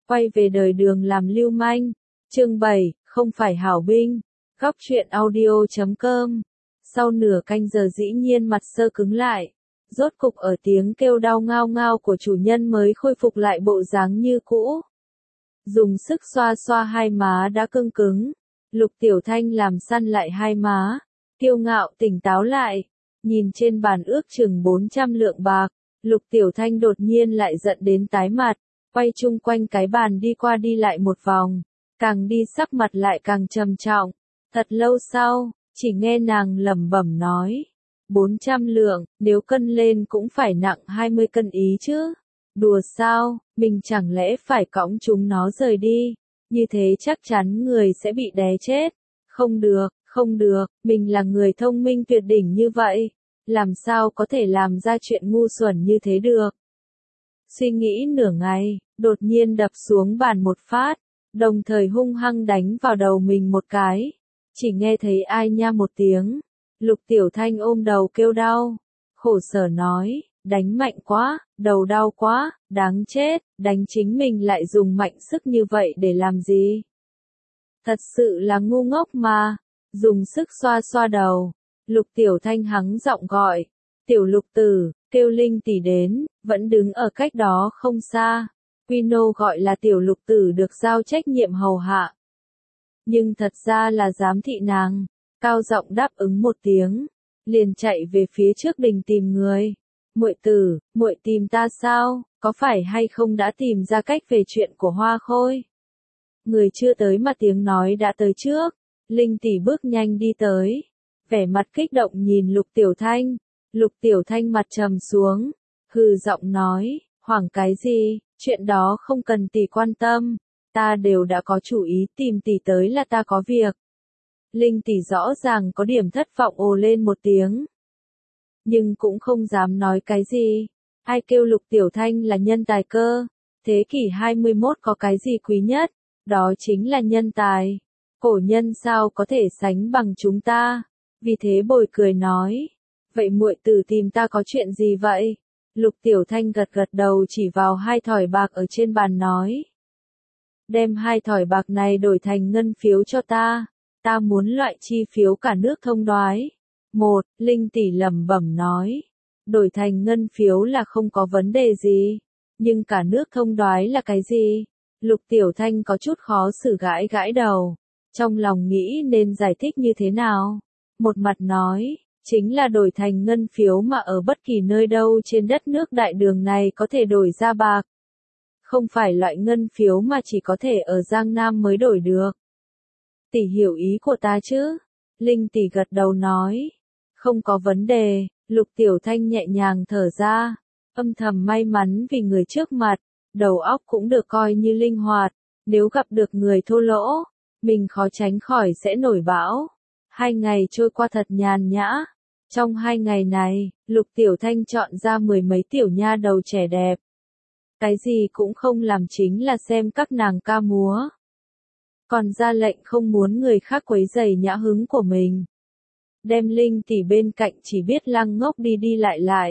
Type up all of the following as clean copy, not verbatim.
quay về đời Đường làm lưu manh. Chương 7, không phải hảo binh. Góc truyện audio.com. Sau nửa canh giờ dĩ nhiên mặt Sơ cứng lại. Rốt cục ở tiếng kêu đau ngao ngao của chủ nhân mới khôi phục lại bộ dáng như cũ. Dùng sức xoa xoa hai má đã cứng cứng. Lục Tiểu Thanh làm săn lại hai má. Kiêu ngạo tỉnh táo lại. Nhìn trên bàn ước chừng 400 lượng bạc. Lục Tiểu Thanh đột nhiên lại giận đến tái mặt. Quay chung quanh cái bàn đi qua đi lại một vòng. Càng đi sắc mặt lại càng trầm trọng. Thật lâu sau, chỉ nghe nàng lẩm bẩm nói. 400 lượng, nếu cân lên cũng phải nặng 20 cân ý chứ. Đùa sao, mình chẳng lẽ phải cõng chúng nó rời đi. Như thế chắc chắn người sẽ bị đè chết. Không được, không được, mình là người thông minh tuyệt đỉnh như vậy. Làm sao có thể làm ra chuyện ngu xuẩn như thế được. Suy nghĩ nửa ngày, đột nhiên đập xuống bàn một phát. Đồng thời hung hăng đánh vào đầu mình một cái. Chỉ nghe thấy ai nha một tiếng. Lục Tiểu Thanh ôm đầu kêu đau. Khổ sở nói, đánh mạnh quá, đầu đau quá, đáng chết, đánh chính mình lại dùng mạnh sức như vậy để làm gì? Thật sự là ngu ngốc mà. Dùng sức xoa xoa đầu. Lục Tiểu Thanh hắng giọng gọi. Tiểu Lục Tử, kêu Linh tỷ đến, vẫn đứng ở cách đó không xa. Quino gọi là Tiểu Lục Tử được giao trách nhiệm hầu hạ. Nhưng thật ra là giám thị nàng. Cao giọng đáp ứng một tiếng. Liền chạy về phía trước đình tìm người. Muội tử, muội tìm ta sao, có phải hay không đã tìm ra cách về chuyện của Hoa Khôi? Người chưa tới mà tiếng nói đã tới trước. Linh tỷ bước nhanh đi tới. Vẻ mặt kích động nhìn Lục Tiểu Thanh. Lục Tiểu Thanh mặt trầm xuống. Hừ giọng nói, hoảng cái gì, chuyện đó không cần tỷ quan tâm. Ta đều đã có chủ ý tìm tỷ tới là ta có việc. Linh tỷ rõ ràng có điểm thất vọng ồ lên một tiếng. Nhưng cũng không dám nói cái gì. Ai kêu Lục Tiểu Thanh là nhân tài cơ. Thế kỷ 21 có cái gì quý nhất? Đó chính là nhân tài. Cổ nhân sao có thể sánh bằng chúng ta? Vì thế bồi cười nói. Vậy muội tử tìm ta có chuyện gì vậy? Lục Tiểu Thanh gật gật đầu chỉ vào 2 thỏi bạc ở trên bàn nói. Đem 2 thỏi bạc này đổi thành ngân phiếu cho ta. Ta muốn loại chi phiếu cả nước thông đoái. Linh tỷ lẩm bẩm nói. Đổi thành ngân phiếu là không có vấn đề gì. Nhưng cả nước thông đoái là cái gì? Lục Tiểu Thanh có chút khó xử gãi gãi đầu. Trong lòng nghĩ nên giải thích như thế nào? Một mặt nói, chính là đổi thành ngân phiếu mà ở bất kỳ nơi đâu trên đất nước đại đường này có thể đổi ra bạc. Không phải loại ngân phiếu mà chỉ có thể ở Giang Nam mới đổi được. Tỷ hiểu ý của ta chứ? Linh tỷ gật đầu nói. Không có vấn đề. Lục Tiểu Thanh nhẹ nhàng thở ra. Âm thầm may mắn vì người trước mặt. Đầu óc cũng được coi như linh hoạt. Nếu gặp được người thô lỗ, mình khó tránh khỏi sẽ nổi bão. 2 ngày trôi qua thật nhàn nhã. Trong 2 ngày này, Lục Tiểu Thanh chọn ra 10 mấy tiểu nha đầu trẻ đẹp. Cái gì cũng không làm chính là xem các nàng ca múa. Còn ra lệnh không muốn người khác quấy rầy nhã hứng của mình. Đem Linh tỷ bên cạnh chỉ biết lăng ngốc đi đi lại lại.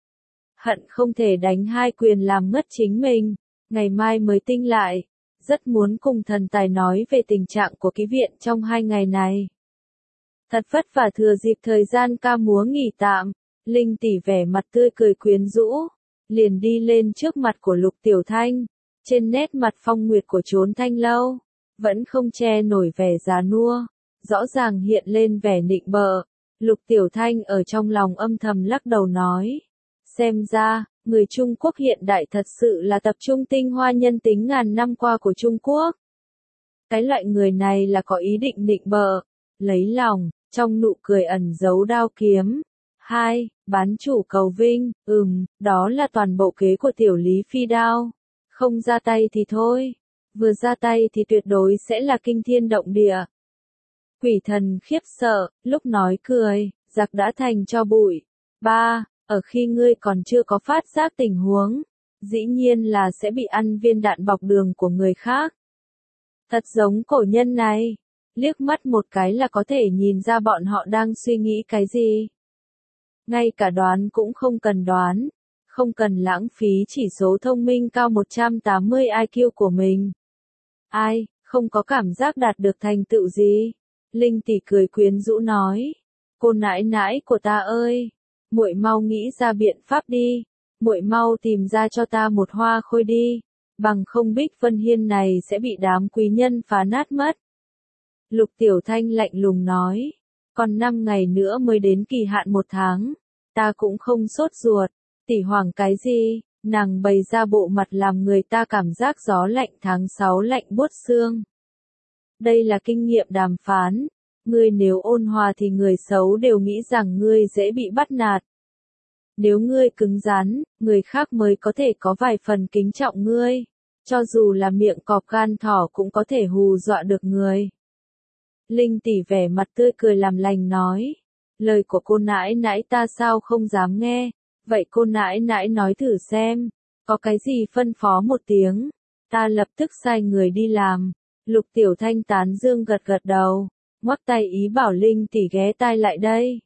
Hận không thể đánh 2 quyền làm ngất chính mình. Ngày mai mới tinh lại. Rất muốn cùng thần tài nói về tình trạng của ký viện trong 2 ngày này. Thật vất vả thừa dịp thời gian ca múa nghỉ tạm. Linh tỷ vẻ mặt tươi cười quyến rũ. Liền đi lên trước mặt của Lục Tiểu Thanh. Trên nét mặt phong nguyệt của chốn thanh lâu. Vẫn không che nổi vẻ già nua. Rõ ràng hiện lên vẻ nịnh bợ. Lục Tiểu Thanh ở trong lòng âm thầm lắc đầu nói. Xem ra, người Trung Quốc hiện đại thật sự là tập trung tinh hoa nhân tính ngàn năm qua của Trung Quốc. Cái loại người này là có ý định nịnh bợ, lấy lòng, trong nụ cười ẩn giấu đao kiếm. 2. Bán chủ cầu vinh, đó là toàn bộ kế của tiểu Lý Phi Đao. Không ra tay thì thôi, vừa ra tay thì tuyệt đối sẽ là kinh thiên động địa. Quỷ thần khiếp sợ, lúc nói cười, giặc đã thành cho bụi. 3. Ở khi ngươi còn chưa có phát giác tình huống, dĩ nhiên là sẽ bị ăn viên đạn bọc đường của người khác. Thật giống cổ nhân này, liếc mắt một cái là có thể nhìn ra bọn họ đang suy nghĩ cái gì. Ngay cả đoán cũng không cần đoán, không cần lãng phí chỉ số thông minh cao 180 IQ của mình. Ai, không có cảm giác đạt được thành tựu gì. Linh tỷ cười quyến rũ nói. Cô nãi nãi của ta ơi, muội mau nghĩ ra biện pháp đi, muội mau tìm ra cho ta một hoa khôi đi, bằng không Bích Vân Hiên này sẽ bị đám quý nhân phá nát mất. Lục Tiểu Thanh lạnh lùng nói, còn 5 ngày nữa mới đến kỳ hạn 1 tháng, ta cũng không sốt ruột, tỷ hoảng cái gì, nàng bày ra bộ mặt làm người ta cảm giác gió lạnh tháng 6 lạnh buốt xương. Đây là kinh nghiệm đàm phán, ngươi nếu ôn hòa thì người xấu đều nghĩ rằng ngươi dễ bị bắt nạt. Nếu ngươi cứng rắn, người khác mới có thể có vài phần kính trọng ngươi, cho dù là miệng cọp gan thỏ cũng có thể hù dọa được người. Linh tỷ vẻ mặt tươi cười làm lành nói, lời của cô nãi nãi ta sao không dám nghe, vậy cô nãi nãi nói thử xem, có cái gì phân phó một tiếng, ta lập tức sai người đi làm. Lục Tiểu Thanh tán dương gật gật đầu, ngoắc tay ý bảo Linh tỷ ghé tai lại đây.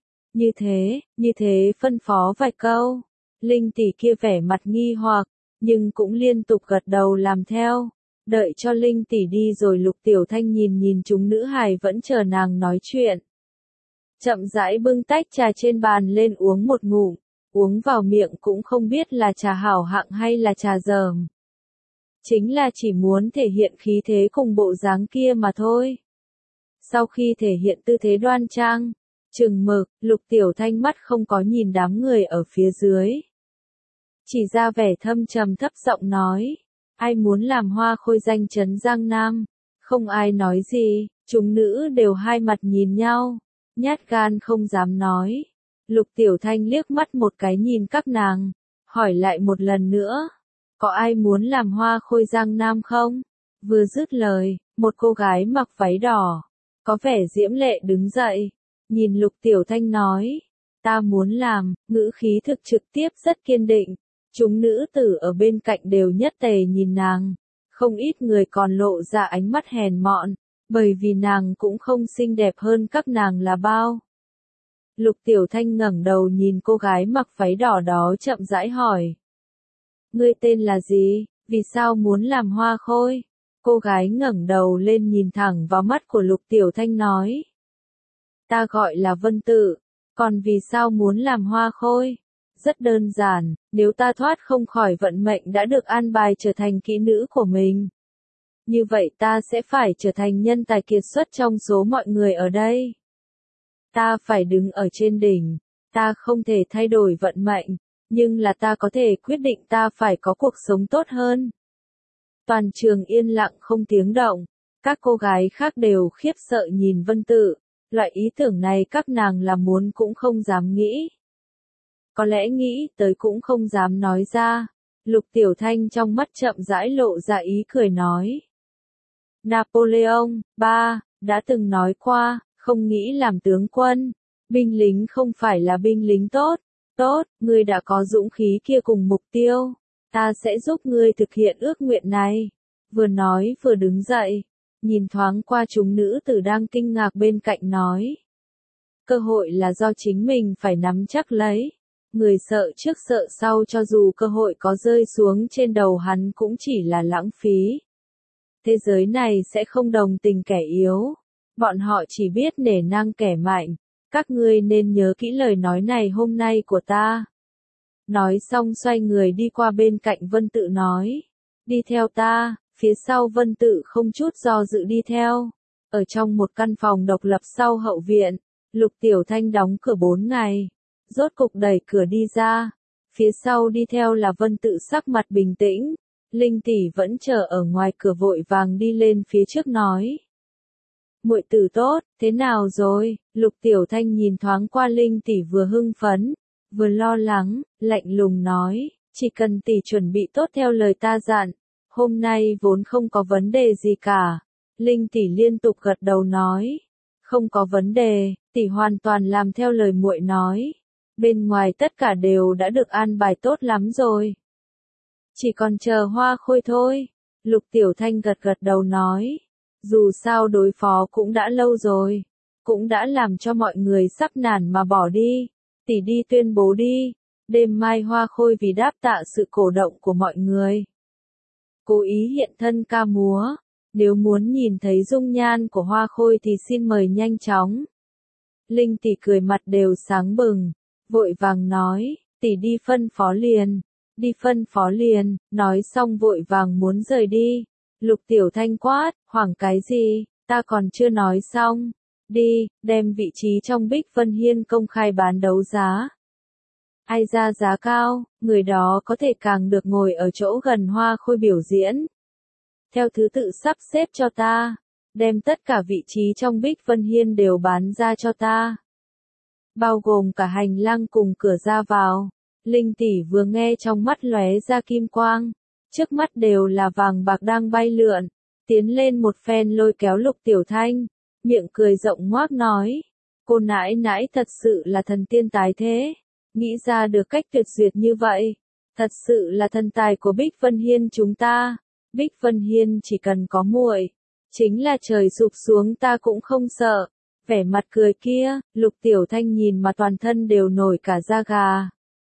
Như thế phân phó vài câu. Linh tỷ kia vẻ mặt nghi hoặc, nhưng cũng liên tục gật đầu làm theo. Đợi cho Linh tỷ đi rồi Lục Tiểu Thanh nhìn chúng nữ hài vẫn chờ nàng nói chuyện. Chậm rãi bưng tách trà trên bàn lên uống một ngụm, uống vào miệng cũng không biết là trà hảo hạng hay là trà dởm. Chính là chỉ muốn thể hiện khí thế cùng bộ dáng kia mà thôi. Sau khi thể hiện tư thế đoan trang, chừng mực, Lục Tiểu Thanh mắt không có nhìn đám người ở phía dưới. Chỉ ra vẻ thâm trầm thấp giọng nói, ai muốn làm hoa khôi danh chấn Giang Nam, không ai nói gì, chúng nữ đều hai mặt nhìn nhau, nhát gan không dám nói. Lục Tiểu Thanh liếc mắt một cái nhìn các nàng, hỏi lại một lần nữa, có ai muốn làm hoa khôi Giang Nam không? Vừa dứt lời, một cô gái mặc váy đỏ, có vẻ diễm lệ đứng dậy, nhìn Lục Tiểu Thanh nói, ta muốn làm, ngữ khí thực trực tiếp rất kiên định. Chúng nữ tử ở bên cạnh đều nhất tề nhìn nàng, không ít người còn lộ ra ánh mắt hèn mọn, bởi vì nàng cũng không xinh đẹp hơn các nàng là bao. Lục Tiểu Thanh ngẩng đầu nhìn cô gái mặc váy đỏ đó chậm rãi hỏi. Ngươi tên là gì, vì sao muốn làm hoa khôi? Cô gái ngẩng đầu lên nhìn thẳng vào mắt của Lục Tiểu Thanh nói. Ta gọi là Vân Tự, còn vì sao muốn làm hoa khôi? Rất đơn giản, nếu ta thoát không khỏi vận mệnh đã được an bài trở thành kỹ nữ của mình. Như vậy ta sẽ phải trở thành nhân tài kiệt xuất trong số mọi người ở đây. Ta phải đứng ở trên đỉnh, ta không thể thay đổi vận mệnh, nhưng là ta có thể quyết định ta phải có cuộc sống tốt hơn. Toàn trường yên lặng không tiếng động, các cô gái khác đều khiếp sợ nhìn Vân Tự, loại ý tưởng này các nàng là muốn cũng không dám nghĩ. Có lẽ nghĩ tới cũng không dám nói ra. Lục Tiểu Thanh trong mắt chậm rãi lộ ra ý cười nói. Napoleon, đã từng nói qua, không nghĩ làm tướng quân. Binh lính không phải là binh lính tốt. Tốt, ngươi đã có dũng khí kia cùng mục tiêu. Ta sẽ giúp ngươi thực hiện ước nguyện này. Vừa nói vừa đứng dậy. Nhìn thoáng qua chúng nữ tử đang kinh ngạc bên cạnh nói. Cơ hội là do chính mình phải nắm chắc lấy. Người sợ trước sợ sau cho dù cơ hội có rơi xuống trên đầu hắn cũng chỉ là lãng phí. Thế giới này sẽ không đồng tình kẻ yếu. Bọn họ chỉ biết nể nang kẻ mạnh. Các ngươi nên nhớ kỹ lời nói này hôm nay của ta. Nói xong xoay người đi qua bên cạnh Vân Tự nói. Đi theo ta, phía sau Vân Tự không chút do dự đi theo. Ở trong một căn phòng độc lập sau hậu viện, Lục Tiểu Thanh đóng cửa 4 ngày. Rốt cục đẩy cửa đi ra, phía sau đi theo là Vân Tự sắc mặt bình tĩnh, Linh tỷ vẫn chờ ở ngoài cửa vội vàng đi lên phía trước nói. Muội tử tốt, thế nào rồi? Lục Tiểu Thanh nhìn thoáng qua Linh tỷ vừa hưng phấn, vừa lo lắng, lạnh lùng nói, chỉ cần tỷ chuẩn bị tốt theo lời ta dặn, hôm nay vốn không có vấn đề gì cả. Linh tỷ liên tục gật đầu nói, không có vấn đề, tỷ hoàn toàn làm theo lời muội nói. Bên ngoài tất cả đều đã được an bài tốt lắm rồi. Chỉ còn chờ hoa khôi thôi. Lục Tiểu Thanh gật gật đầu nói. Dù sao đối phó cũng đã lâu rồi. Cũng đã làm cho mọi người sắp nản mà bỏ đi. Tỷ đi tuyên bố đi. Đêm mai Hoa Khôi vì đáp tạ sự cổ động của mọi người, cố ý hiện thân ca múa. Nếu muốn nhìn thấy dung nhan của Hoa Khôi thì xin mời nhanh chóng. Linh tỷ cười mặt đều sáng bừng, vội vàng nói, tỷ đi phân phó liền, đi phân phó liền, nói xong vội vàng muốn rời đi. Lục Tiểu Thanh quát, hoảng cái gì, ta còn chưa nói xong, đi, đem vị trí trong Bích Vân Hiên công khai bán đấu giá. Ai ra giá cao, người đó có thể càng được ngồi ở chỗ gần Hoa Khôi biểu diễn. Theo thứ tự sắp xếp cho ta, đem tất cả vị trí trong Bích Vân Hiên đều bán ra cho ta. Bao gồm cả hành lang cùng cửa ra vào. Linh tỷ vừa nghe trong mắt lóe ra kim quang, trước mắt đều là vàng bạc đang bay lượn, tiến lên một phen lôi kéo Lục Tiểu Thanh, miệng cười rộng ngoác nói, cô nãi nãi thật sự là thần tiên tài thế, nghĩ ra được cách tuyệt duyệt như vậy, thật sự là thần tài của Bích Vân Hiên chúng ta. Bích Vân Hiên chỉ cần có muội, chính là trời sụp xuống ta cũng không sợ. Vẻ mặt cười kia, Lục Tiểu Thanh nhìn mà toàn thân đều nổi cả da gà.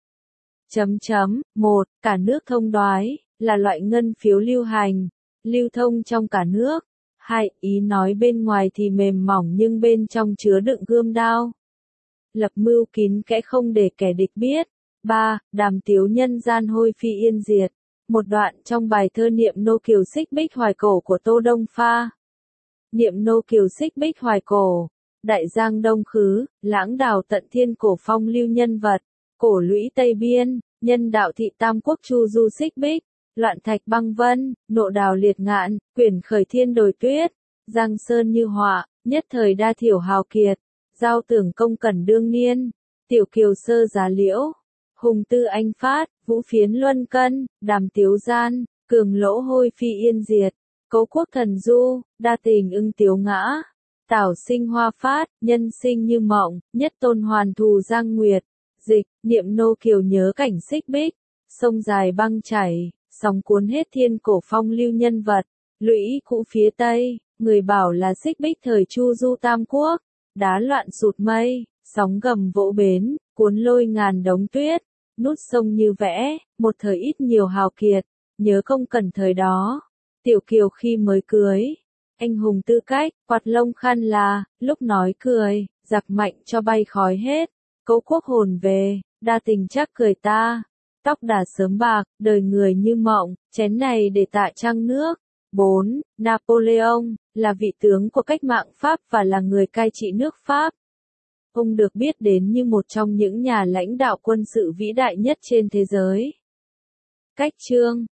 1. Cả nước thông đoái, là loại ngân phiếu lưu hành, lưu thông trong cả nước. 2. Ý nói bên ngoài thì mềm mỏng nhưng bên trong chứa đựng gươm đao. Lập mưu kín kẽ không để kẻ địch biết. 3. Đàm tiếu nhân gian hôi phi yên diệt. Một đoạn trong bài thơ Niệm nô kiều xích bích hoài cổ của Tô Đông Pha. Niệm nô kiều xích bích hoài cổ, đại giang đông khứ, lãng đào tận thiên cổ phong lưu nhân vật, cổ lũy Tây Biên, nhân đạo thị tam quốc chu du xích bích, loạn thạch băng vân, nộ đào liệt ngạn, quyển khởi thiên đồi tuyết, giang sơn như họa, nhất thời đa thiểu hào kiệt, giao tưởng công cẩn đương niên, tiểu kiều sơ giá liễu. Hùng tư anh phát, vũ phiến luân cân, đàm tiếu gian, cường lỗ hôi phi yên diệt, cấu quốc thần du, đa tình ưng tiếu ngã, tảo sinh hoa phát, nhân sinh như mộng, nhất tôn hoàn thù giang nguyệt, dịch, niệm nô kiều nhớ cảnh xích bích, sông dài băng chảy, sóng cuốn hết thiên cổ phong lưu nhân vật, lũy cũ phía tây, người bảo là xích bích thời chu du tam quốc, đá loạn sụt mây, sóng gầm vỗ bến, cuốn lôi ngàn đống tuyết, nút sông như vẽ, một thời ít nhiều hào kiệt, nhớ công cần thời đó. Tiểu kiều khi mới cưới, anh hùng tư cách, quạt lông khăn là, lúc nói cười, giặc mạnh cho bay khói hết, cấu quốc hồn về, đa tình chắc cười ta, tóc đã sớm bạc, đời người như mộng, chén này để tạ trăng nước. 4. Napoleon, là vị tướng của cách mạng Pháp và là người cai trị nước Pháp. Ông được biết đến như một trong những nhà lãnh đạo quân sự vĩ đại nhất trên thế giới. Cách chương